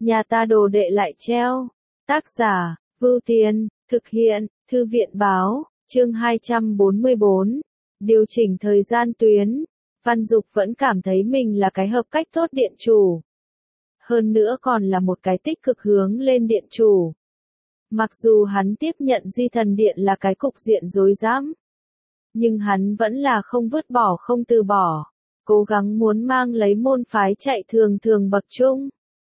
nhà ta đồ đệ lại treo. Tác giả, Vưu Tiên, thực hiện, Thư viện báo, chương 244, điều chỉnh thời gian tuyến. Văn Dục vẫn cảm thấy mình là cái hợp cách tốt điện chủ. Hơn nữa còn là một cái tích cực hướng lên điện chủ. Mặc dù hắn tiếp nhận Di Thần Điện là cái cục diện rối rắm, nhưng hắn vẫn là không vứt bỏ không từ bỏ, cố gắng muốn mang lấy môn phái chạy thường thường bậc trung.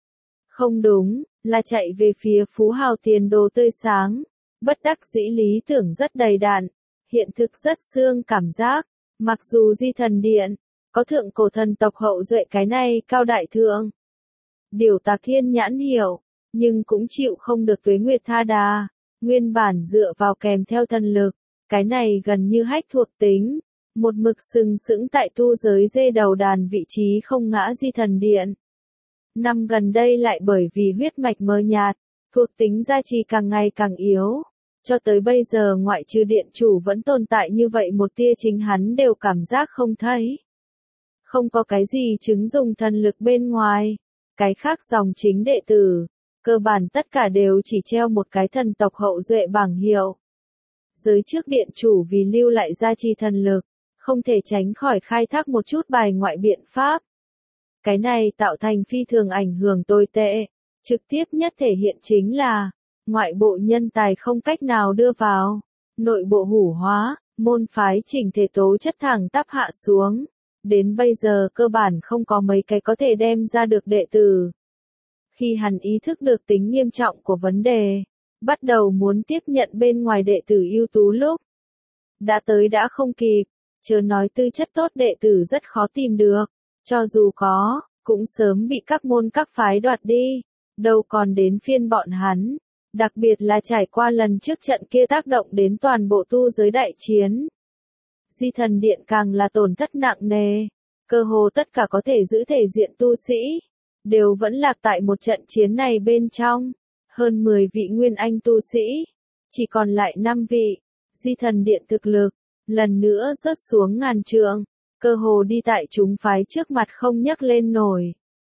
Không đúng, là chạy về phía phú hào tiền đồ tươi sáng, bất đắc dĩ lý tưởng rất đầy đặn, hiện thực rất xương cảm giác. Mặc dù Di Thần Điện có thượng cổ thần tộc hậu duệ cái này cao đại thượng, điều tạc thiên nhãn hiểu, nhưng cũng chịu không được tuế nguyệt tha đà, nguyên bản dựa vào kèm theo thần lực, cái này gần như hách thuộc tính, một mực sừng sững tại tu giới dê đầu đàn vị trí không ngã Di Thần Điện. Năm gần đây lại bởi vì huyết mạch mờ nhạt, thuộc tính gia trì càng ngày càng yếu, cho tới bây giờ ngoại trừ điện chủ vẫn tồn tại như vậy một tia chính hắn đều cảm giác không thấy. Không có cái gì chứng dùng thần lực bên ngoài, cái khác dòng chính đệ tử, cơ bản tất cả đều chỉ treo một cái thần tộc hậu duệ bảng hiệu. Giới trước điện chủ vì lưu lại gia trì thần lực, không thể tránh khỏi khai thác một chút bài ngoại biện pháp. Cái này tạo thành phi thường ảnh hưởng tồi tệ, trực tiếp nhất thể hiện chính là, ngoại bộ nhân tài không cách nào đưa vào, nội bộ hủ hóa, môn phái chỉnh thể tố chất thẳng tắp hạ xuống, đến bây giờ cơ bản không có mấy cái có thể đem ra được đệ tử. Khi hắn ý thức được tính nghiêm trọng của vấn đề, bắt đầu muốn tiếp nhận bên ngoài đệ tử ưu tú lúc, đã tới đã không kịp, chớ nói tư chất tốt đệ tử rất khó tìm được, cho dù có, cũng sớm bị các môn các phái đoạt đi, đâu còn đến phiên bọn hắn, đặc biệt là trải qua lần trước trận kia tác động đến toàn bộ tu giới đại chiến. Di Thần Điện càng là tổn thất nặng nề, cơ hồ tất cả có thể giữ thể diện tu sĩ, đều vẫn lạc tại một trận chiến này bên trong, hơn 10 vị nguyên anh tu sĩ, chỉ còn lại 5 vị, Di Thần Điện thực lực, lần nữa rớt xuống ngàn trượng, cơ hồ đi tại chúng phái trước mặt không nhấc lên nổi.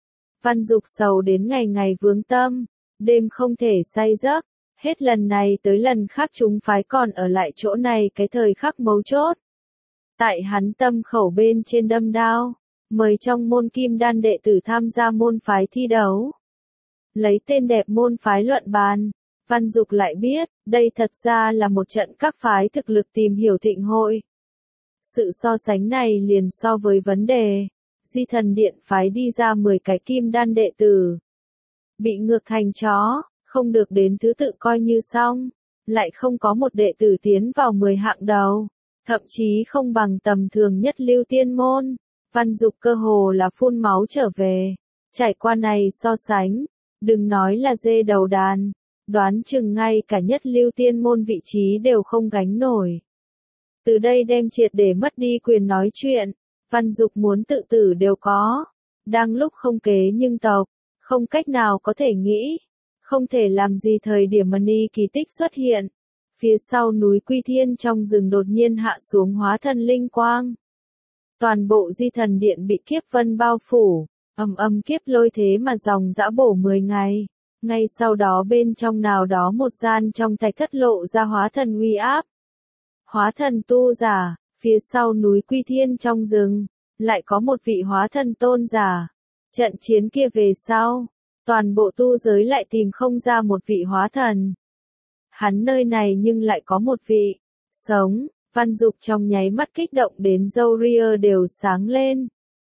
Văn Dục sầu đến ngày ngày vướng tâm, đêm không thể say giấc, hết lần này tới lần khác chúng phái còn ở lại chỗ này cái thời khắc mấu chốt. Tại hắn tâm khẩu bên trên đâm đao, mời trong môn kim đan đệ tử tham gia môn phái thi đấu. Lấy tên đẹp môn phái luận bàn, Văn Dục lại biết, đây thật ra là một trận các phái thực lực tìm hiểu thịnh hội. Sự so sánh này liền so với vấn đề, Di Thần Điện phái đi ra 10 cái kim đan đệ tử. Bị ngược thành chó, không được đến thứ tự coi như xong, lại không có một đệ tử tiến vào 10 hạng đầu, thậm chí không bằng tầm thường nhất lưu tiên môn. Văn Dục cơ hồ là phun máu trở về, trải qua này so sánh, đừng nói là dê đầu đàn, đoán chừng ngay cả nhất lưu tiên môn vị trí đều không gánh nổi. Từ đây đem triệt để mất đi quyền nói chuyện, Văn Dục muốn tự tử đều có, đang lúc không kế nhưng tộc, không cách nào có thể nghĩ, không thể làm gì thời điểm mani kỳ tích xuất hiện. Phía sau núi Quy Thiên trong rừng đột nhiên hạ xuống hóa thân linh quang. Toàn bộ Di Thần Điện bị kiếp vân bao phủ, kiếp lôi thế mà dòng dã bổ 10 ngày. Ngay sau đó bên trong nào đó một gian trong thạch thất lộ ra hóa thần uy áp. Hóa thần tu giả, phía sau núi Quy Thiên trong rừng, lại có một vị hóa thần tôn giả. Trận chiến kia về sau, toàn bộ tu giới lại tìm không ra một vị hóa thần. Hắn nơi này nhưng lại có một vị, sống. Văn Dục trong nháy mắt kích động đến râu ria đều sáng lên.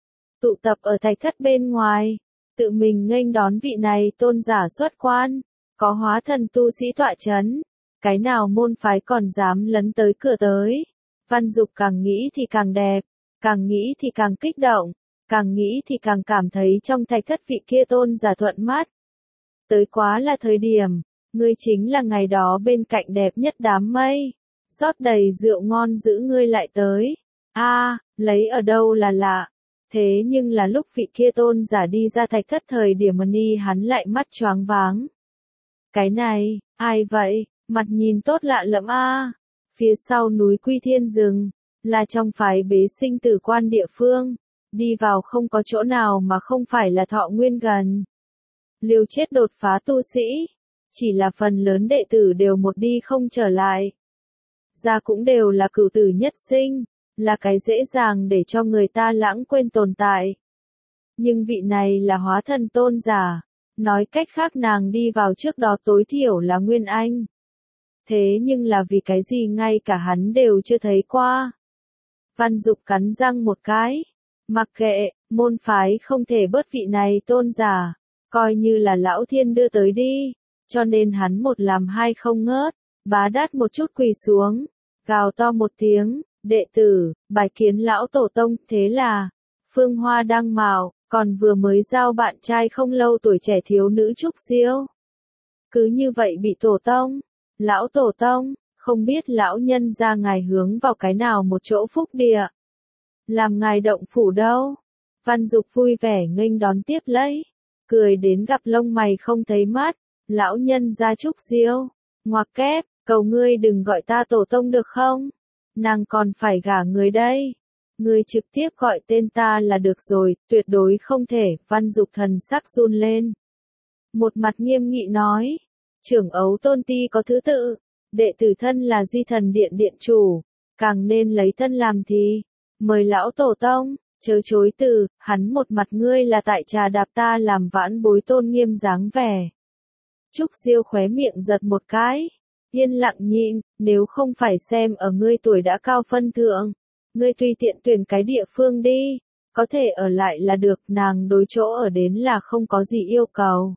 Tụ tập ở thạch thất bên ngoài, tự mình nghênh đón vị này tôn giả xuất quan, có hóa thần tu sĩ tọa chấn, cái nào môn phái còn dám lấn tới cửa tới. Văn Dục càng nghĩ thì càng đẹp, càng nghĩ thì càng kích động, càng nghĩ thì càng cảm thấy trong thạch thất vị kia tôn giả thuận mắt. Tới quá là thời điểm, ngươi chính là ngày đó bên cạnh đẹp nhất đám mây. Rót đầy rượu ngon giữ ngươi lại tới. Lấy ở đâu là lạ. Thế nhưng là lúc vị kia tôn giả đi ra thạch thất thời điểm mani hắn lại mắt choáng váng. Cái này, ai vậy, mặt nhìn tốt lạ lẫm Phía sau núi Quy Thiên rừng, là trong phái bế sinh tử quan địa phương. Đi vào không có chỗ nào mà không phải là thọ nguyên gần. liều chết đột phá tu sĩ. Chỉ là phần lớn đệ tử đều một đi không trở lại. Ra cũng đều là cửu tử nhất sinh, là cái dễ dàng để cho người ta lãng quên tồn tại. Nhưng vị này là hóa thần tôn giả, nói cách khác nàng đi vào trước đó tối thiểu là Nguyên Anh. Thế nhưng là vì cái gì ngay cả hắn đều chưa thấy qua. Văn Dục cắn răng một cái, mặc kệ, môn phái không thể bớt vị này tôn giả, coi như là lão thiên đưa tới đi, cho nên hắn một làm hai không ngớt, bá đát một chút quỳ xuống, gào to một tiếng, đệ tử, bài kiến lão tổ tông, thế là, Phương Hoa đăng mạo, còn vừa mới giao bạn trai không lâu tuổi trẻ thiếu nữ Trúc Diêu. Cứ như vậy bị tổ tông, lão tổ tông, không biết lão nhân ra ngài hướng vào cái nào một chỗ phúc địa. Làm ngài động phủ đâu? Văn Dục vui vẻ nghênh đón tiếp lấy, cười đến gặp lông mày không thấy mắt, lão nhân ra Trúc Diêu, ngoặc kép, cầu ngươi đừng gọi ta tổ tông được không? Nàng còn phải gả người đây. Ngươi trực tiếp gọi tên ta là được rồi, tuyệt đối không thể, Văn Dục thần sắc run lên. Một mặt nghiêm nghị nói, trưởng ấu tôn ti có thứ tự, đệ tử thân là Di Thần Điện điện chủ, càng nên lấy thân làm thì, mời lão tổ tông, chớ chối từ, hắn một mặt ngươi là tại trà đạp ta làm vãn bối tôn nghiêm dáng vẻ. Trúc Diêu khóe miệng giật một cái, yên lặng nhịn, nếu không phải xem ở ngươi tuổi đã cao phân thượng, ngươi tùy tiện tuyển cái địa phương đi, có thể ở lại là được, nàng đối chỗ ở đến là không có gì yêu cầu.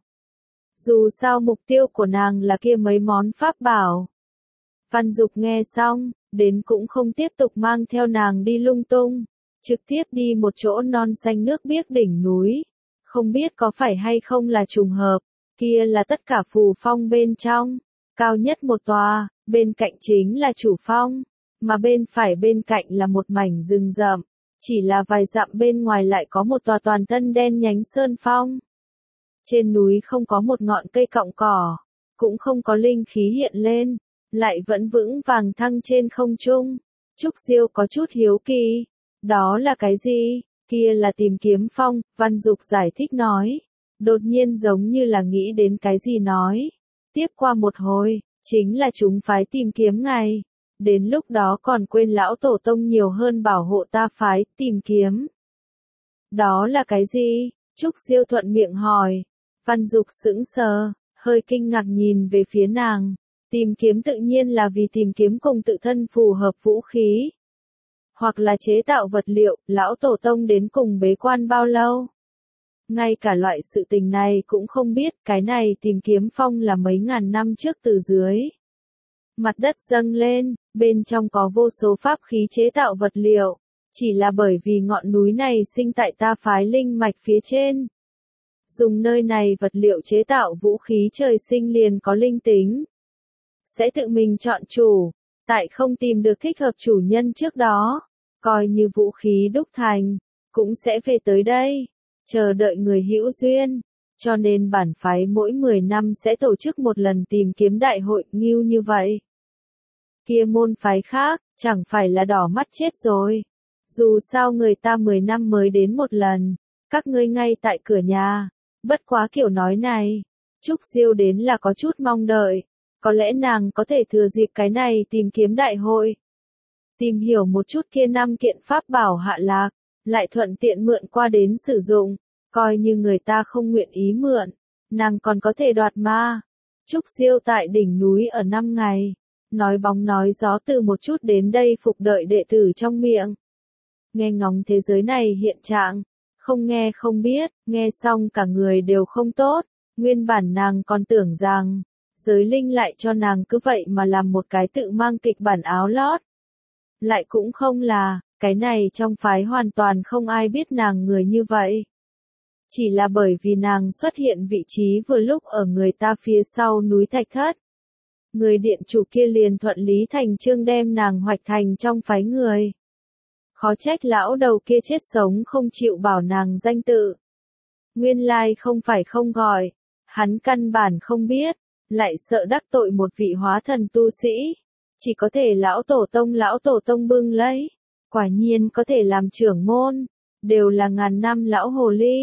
Dù sao mục tiêu của nàng là kia mấy món pháp bảo. Văn Dục nghe xong, đến cũng không tiếp tục mang theo nàng đi lung tung, trực tiếp đi một chỗ non xanh nước biếc đỉnh núi. Không biết có phải hay không là trùng hợp, kia là tất cả phù phong bên trong, cao nhất một tòa, bên cạnh chính là chủ phong, mà bên phải bên cạnh là một mảnh rừng rậm, chỉ là vài dặm bên ngoài lại có một tòa toàn thân đen nhánh sơn phong. Trên núi không có một ngọn cây cọng cỏ, cũng không có linh khí hiện lên, lại vẫn vững vàng thăng trên không trung. Trúc Diêu có chút hiếu kỳ, đó là cái gì? Kia là Tìm Kiếm Phong, Văn Dục giải thích nói. Đột nhiên giống như là nghĩ đến cái gì nói. Tiếp qua một hồi, chính là chúng phái tìm kiếm ngày. Đến lúc đó còn quên lão tổ tông nhiều hơn bảo hộ ta phái tìm kiếm. Đó là cái gì? Trúc Diêu thuận miệng hỏi. Văn Dục sững sờ, hơi kinh ngạc nhìn về phía nàng. Tìm kiếm tự nhiên là vì tìm kiếm cùng tự thân phù hợp vũ khí. Hoặc là chế tạo vật liệu, lão tổ tông đến cùng bế quan bao lâu. Ngay cả loại sự tình này cũng không biết, cái này Tìm Kiếm Phong là mấy ngàn năm trước từ dưới. Mặt đất dâng lên, bên trong có vô số pháp khí chế tạo vật liệu, chỉ là bởi vì ngọn núi này sinh tại ta phái linh mạch phía trên. Dùng nơi này vật liệu chế tạo vũ khí trời sinh liền có linh tính. Sẽ tự mình chọn chủ, tại không tìm được thích hợp chủ nhân trước đó, coi như vũ khí đúc thành, cũng sẽ về tới đây, chờ đợi người hữu duyên. Cho nên bản phái mỗi 10 năm sẽ tổ chức một lần tìm kiếm đại hội nghiêu như vậy. Kia môn phái khác, chẳng phải là đỏ mắt chết rồi. Dù sao người ta 10 năm mới đến một lần, các ngươi ngay tại cửa nhà. Bất quá kiểu nói này, Trúc Diêu đến là có chút mong đợi, có lẽ nàng có thể thừa dịp cái này tìm kiếm đại hội. Tìm hiểu một chút kia 5 kiện pháp bảo hạ lạc, lại thuận tiện mượn qua đến sử dụng, coi như người ta không nguyện ý mượn, nàng còn có thể đoạt ma. Trúc Diêu tại đỉnh núi ở 5 ngày, nói bóng nói gió từ một chút đến đây phục đợi đệ tử trong miệng. Nghe ngóng thế giới này hiện trạng, không nghe không biết, nghe xong cả người đều không tốt, nguyên bản nàng còn tưởng rằng, giới linh lại cho nàng cứ vậy mà làm một cái tự mang kịch bản áo lót. Lại cũng không là, cái này trong phái hoàn toàn không ai biết nàng người như vậy. Chỉ là bởi vì nàng xuất hiện vị trí vừa lúc ở người ta phía sau núi Thạch Thất. Người điện chủ kia liền thuận lý thành chương đem nàng hoạch thành trong phái người. Khó trách lão đầu kia chết sống không chịu bảo nàng danh tự. Nguyên lai không phải không gọi, hắn căn bản không biết, lại sợ đắc tội một vị hóa thần tu sĩ. Chỉ có thể lão tổ tông bưng lấy, quả nhiên có thể làm trưởng môn, đều là ngàn năm lão hồ ly,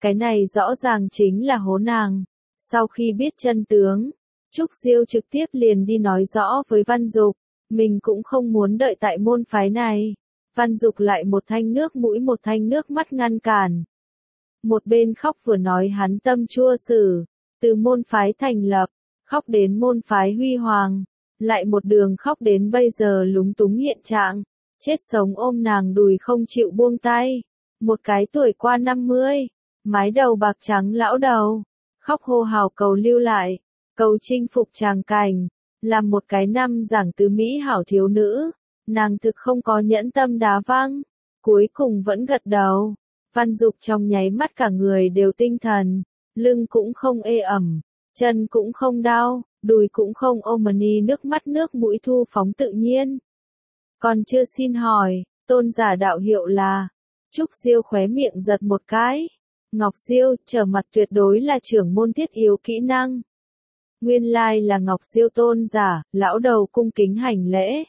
Cái này rõ ràng chính là hố nàng. Sau khi biết chân tướng, Trúc Diêu trực tiếp liền đi nói rõ với Văn Dục, mình cũng không muốn đợi tại môn phái này. Văn Dục lại một thanh nước mũi một thanh nước mắt ngăn cản. Một bên khóc vừa nói hắn tâm chua xử, từ môn phái thành lập, khóc đến môn phái huy hoàng, lại một đường khóc đến bây giờ lúng túng hiện trạng, chết sống ôm nàng đùi không chịu buông tay. Một cái tuổi qua 50, mái đầu bạc trắng lão đầu, khóc hô hào cầu lưu lại, cầu chinh phục tràng cảnh, làm một cái năm giảng tứ mỹ hảo thiếu nữ, nàng thực không có nhẫn tâm đá văng, cuối cùng vẫn gật đầu. Văn Dục trong nháy mắt cả người đều tinh thần, lưng cũng không ê ẩm, chân cũng không đau, đùi cũng không ôm ni nước mắt nước mũi thu phóng tự nhiên. Còn chưa xin hỏi, tôn giả đạo hiệu là, Trúc Diêu khóe miệng giật một cái. Ngọc Diêu, trở mặt tuyệt đối là trưởng môn thiết yếu kỹ năng. Nguyên lai là Ngọc Diêu tôn giả, lão đầu cung kính hành lễ.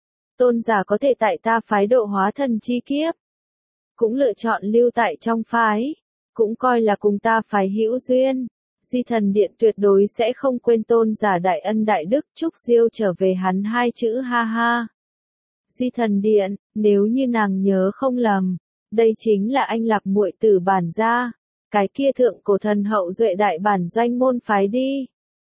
Tôn giả có thể tại ta phái độ hóa thần chi kiếp. Cũng lựa chọn lưu tại trong phái. Cũng coi là cùng ta phái hữu duyên. Di Thần Điện tuyệt đối sẽ không quên tôn giả đại ân đại đức. Trúc Diêu trở về hắn hai chữ ha ha. Di Thần Điện, nếu như nàng nhớ không lầm, đây chính là anh Lạc muội tử bản gia, cái kia thượng cổ thần hậu duệ đại bản doanh môn phái đi.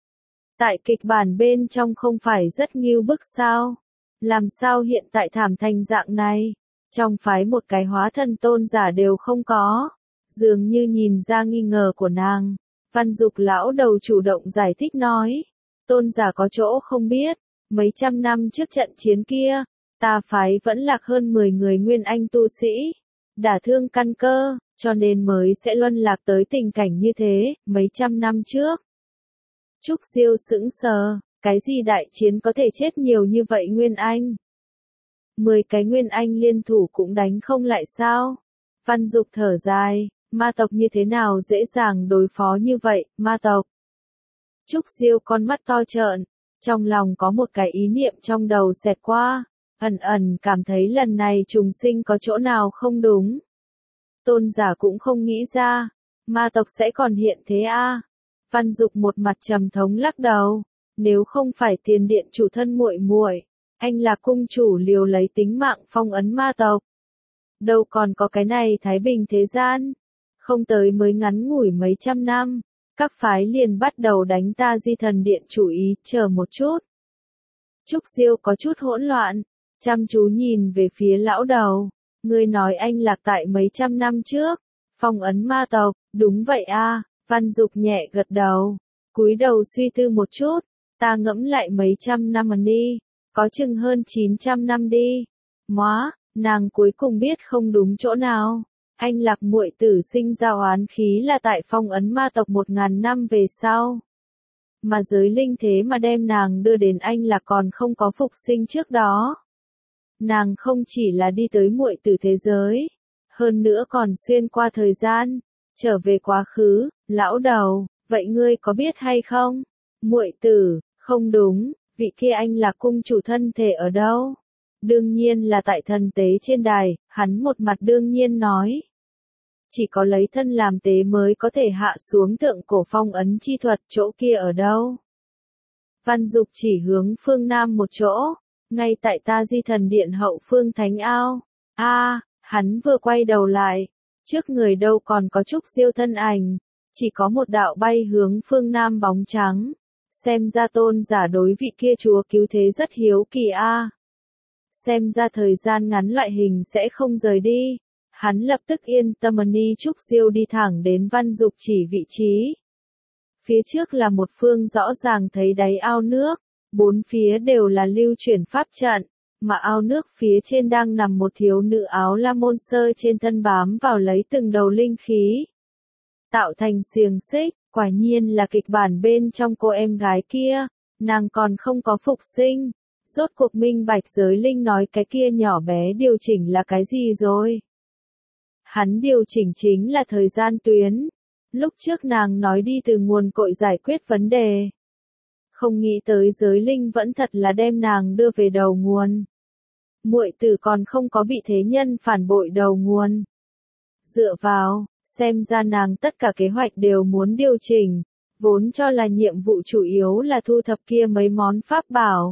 Tại kịch bản bên trong không phải rất nghiêu bức sao? Làm sao hiện tại thảm thành dạng này? Trong phái một cái hóa thần tôn giả đều không có. Dường như nhìn ra nghi ngờ của nàng. Văn Dục lão đầu chủ động giải thích nói. Tôn giả có chỗ không biết. Mấy trăm năm trước trận chiến kia, ta phái vẫn lạc hơn 10 người nguyên anh tu sĩ. Đả thương căn cơ, cho nên mới sẽ luân lạc tới tình cảnh như thế, mấy trăm năm trước. Trúc Diêu sững sờ, cái gì đại chiến có thể chết nhiều như vậy nguyên anh? 10 cái nguyên anh liên thủ cũng đánh không lại sao? Văn Dục thở dài, ma tộc như thế nào dễ dàng đối phó như vậy, ma tộc. Trúc Diêu con mắt to trợn, trong lòng có một cái ý niệm trong đầu xẹt qua, ẩn ẩn cảm thấy lần này trùng sinh có chỗ nào không đúng. Tôn giả cũng không nghĩ ra, ma tộc sẽ còn hiện thế a. Văn Dục một mặt trầm thống lắc đầu, nếu không phải tiền điện chủ thân muội muội, anh là cung chủ liều lấy tính mạng phong ấn ma tộc. Đâu còn có cái này thái bình thế gian, không tới mới ngắn ngủi mấy trăm năm, các phái liền bắt đầu đánh ta Di Thần Điện chủ ý, chờ một chút. Trúc Diêu có chút hỗn loạn, chăm chú nhìn về phía lão đầu, ngươi nói anh lạc tại mấy trăm năm trước, phong ấn ma tộc, đúng vậy a. Văn Dục nhẹ gật đầu, cúi đầu suy tư một chút, ta ngẫm lại mấy trăm năm đi, có chừng hơn 900 năm đi. Móa, nàng cuối cùng biết không đúng chỗ nào. Anh Lạc muội tử sinh ra oán khí là tại phong ấn ma tộc 1000 năm về sau. Mà giới linh thế mà đem nàng đưa đến anh Lạc còn không có phục sinh trước đó. Nàng không chỉ là đi tới muội tử thế giới, hơn nữa còn xuyên qua thời gian, trở về quá khứ. Lão đầu, vậy ngươi có biết hay không? Muội tử, không đúng, vị kia anh là cung chủ thân thể ở đâu? Đương nhiên là tại thần tế trên đài, hắn một mặt đương nhiên nói. Chỉ có lấy thân làm tế mới có thể hạ xuống thượng cổ phong ấn chi thuật, chỗ kia ở đâu? Văn Dục chỉ hướng phương Nam một chỗ, ngay tại ta Di Thần Điện hậu phương Thánh Ao. Hắn vừa quay đầu lại, trước người đâu còn có Trúc Diêu thân ảnh, chỉ có một đạo bay hướng phương Nam bóng trắng. Xem ra tôn giả đối vị kia chúa cứu thế rất hiếu kỳ a. Xem ra thời gian ngắn loại hình sẽ không rời đi. Hắn lập tức yên tâm đi Trúc Diêu đi thẳng đến Văn Dục chỉ vị trí. Phía trước là một phương rõ ràng thấy đáy ao nước, bốn phía đều là lưu chuyển pháp trận, mà ao nước phía trên đang nằm một thiếu nữ áo la môn sơ trên thân bám vào lấy từng đầu linh khí. Tạo thành xiềng xích, quả nhiên là kịch bản bên trong cô em gái kia, nàng còn không có phục sinh. Rốt cuộc minh bạch giới linh nói cái kia nhỏ bé điều chỉnh là cái gì rồi? Hắn điều chỉnh chính là thời gian tuyến. Lúc trước nàng nói đi từ nguồn cội giải quyết vấn đề. Không nghĩ tới giới linh vẫn thật là đem nàng đưa về đầu nguồn. Muội tử còn không có bị thế nhân phản bội đầu nguồn. Dựa vào, Xem ra nàng tất cả kế hoạch đều muốn điều chỉnh, vốn cho là nhiệm vụ chủ yếu là thu thập kia mấy món pháp bảo.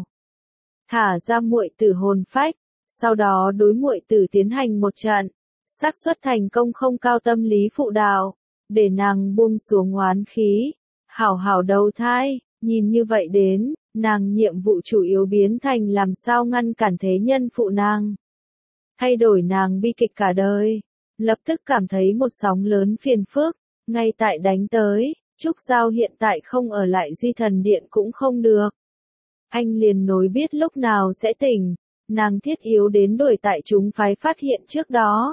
Thả ra muội tử hồn phách, sau đó đối muội tử tiến hành một trận, xác suất thành công không cao tâm lý phụ đạo, để nàng buông xuống oán khí, hảo hảo đầu thai, nhìn như vậy đến, nàng nhiệm vụ chủ yếu biến thành làm sao ngăn cản thế nhân phụ nàng. Thay đổi nàng bi kịch cả đời, lập tức cảm thấy một sóng lớn phiền phức, ngay tại đánh tới, Trúc Giao hiện tại không ở lại Di Thần Điện cũng không được. Anh liền nối biết lúc nào sẽ tỉnh, nàng thiết yếu đến đuổi tại chúng phái phát hiện trước đó.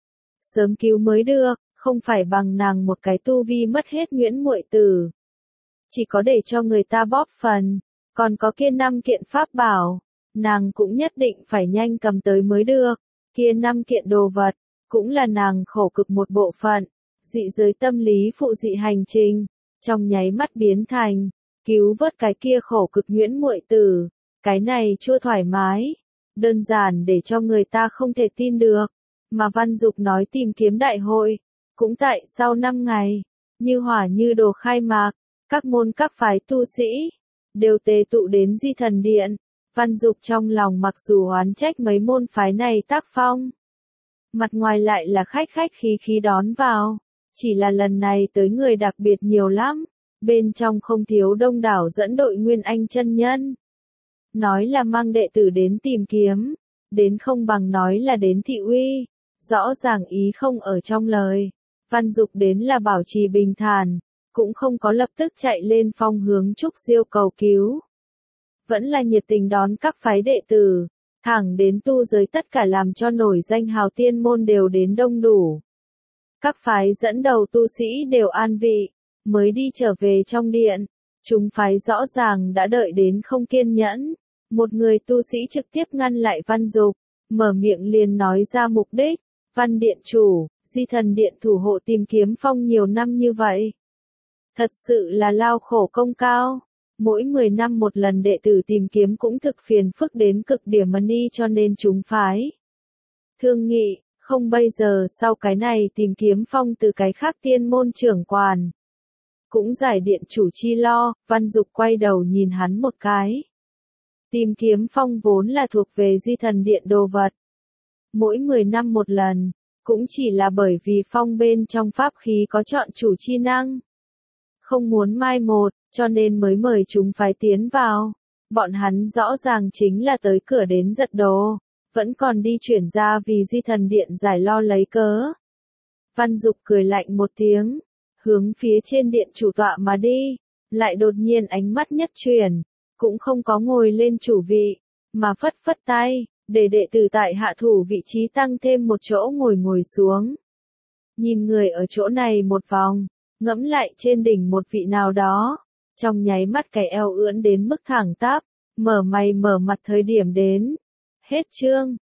Sớm cứu mới được, không phải bằng nàng một cái tu vi mất hết nhuyễn muội tử. Chỉ có để cho người ta bóp phần, còn có kia 5 kiện pháp bảo, nàng cũng nhất định phải nhanh cầm tới mới được. Kia 5 kiện đồ vật, cũng là nàng khổ cực một bộ phận, dị giới tâm lý phụ dị hành trình, trong nháy mắt biến thành, cứu vớt cái kia khổ cực nhuyễn muội tử, cái này chưa thoải mái, đơn giản để cho người ta không thể tin được, mà Văn Dục nói tìm kiếm đại hội, cũng tại sau 5 ngày, như hỏa như đồ khai mạc, các môn các phái tu sĩ, đều tề tụ đến Di Thần Điện. Văn Dục trong lòng mặc dù oán trách mấy môn phái này tác phong, mặt ngoài lại là khách khách khí khí đón vào, chỉ là lần này tới người đặc biệt nhiều lắm, bên trong không thiếu đông đảo dẫn đội Nguyên Anh chân nhân. Nói là mang đệ tử đến tìm kiếm, đến không bằng nói là đến thị uy, rõ ràng ý không ở trong lời. Văn Dục đến là bảo trì bình thản, cũng không có lập tức chạy lên phong hướng Trúc Diêu cầu cứu. Vẫn là nhiệt tình đón các phái đệ tử, thẳng đến tu giới tất cả làm cho nổi danh hào tiên môn đều đến đông đủ. Các phái dẫn đầu tu sĩ đều an vị, mới đi trở về trong điện. Chúng phái rõ ràng đã đợi đến không kiên nhẫn. Một người tu sĩ trực tiếp ngăn lại Văn Dục, mở miệng liền nói ra mục đích. Văn điện chủ, Di Thần Điện thủ hộ tìm kiếm phong nhiều năm như vậy. Thật sự là lao khổ công cao. Mỗi 10 năm một lần đệ tử tìm kiếm cũng thực phiền phức đến cực điểm mà ni cho nên chúng phái. Thương nghị, không bây giờ sau cái này tìm kiếm phong từ cái khác tiên môn trưởng quản. Cũng giải điện chủ chi lo, Văn Dục quay đầu nhìn hắn một cái. Tìm kiếm phong vốn là thuộc về Di Thần Điện đồ vật. Mỗi 10 năm một lần, cũng chỉ là bởi vì phong bên trong pháp khí có chọn chủ chi năng. Không muốn mai một, cho nên mới mời chúng phái tiến vào. Bọn hắn rõ ràng chính là tới cửa đến giật đồ, vẫn còn đi chuyển ra vì Di Thần Điện giải lo lấy cớ. Văn Dục cười lạnh một tiếng, hướng phía trên điện chủ tọa mà đi, lại đột nhiên ánh mắt nhất chuyển, cũng không có ngồi lên chủ vị, mà phất phất tay, để đệ tử tại hạ thủ vị trí tăng thêm một chỗ ngồi xuống. Nhìn người ở chỗ này một vòng, ngẫm lại trên đỉnh một vị nào đó, trong nháy mắt cái eo ưỡn đến mức thẳng tắp, mở mày mở mặt thời điểm đến. Hết chương.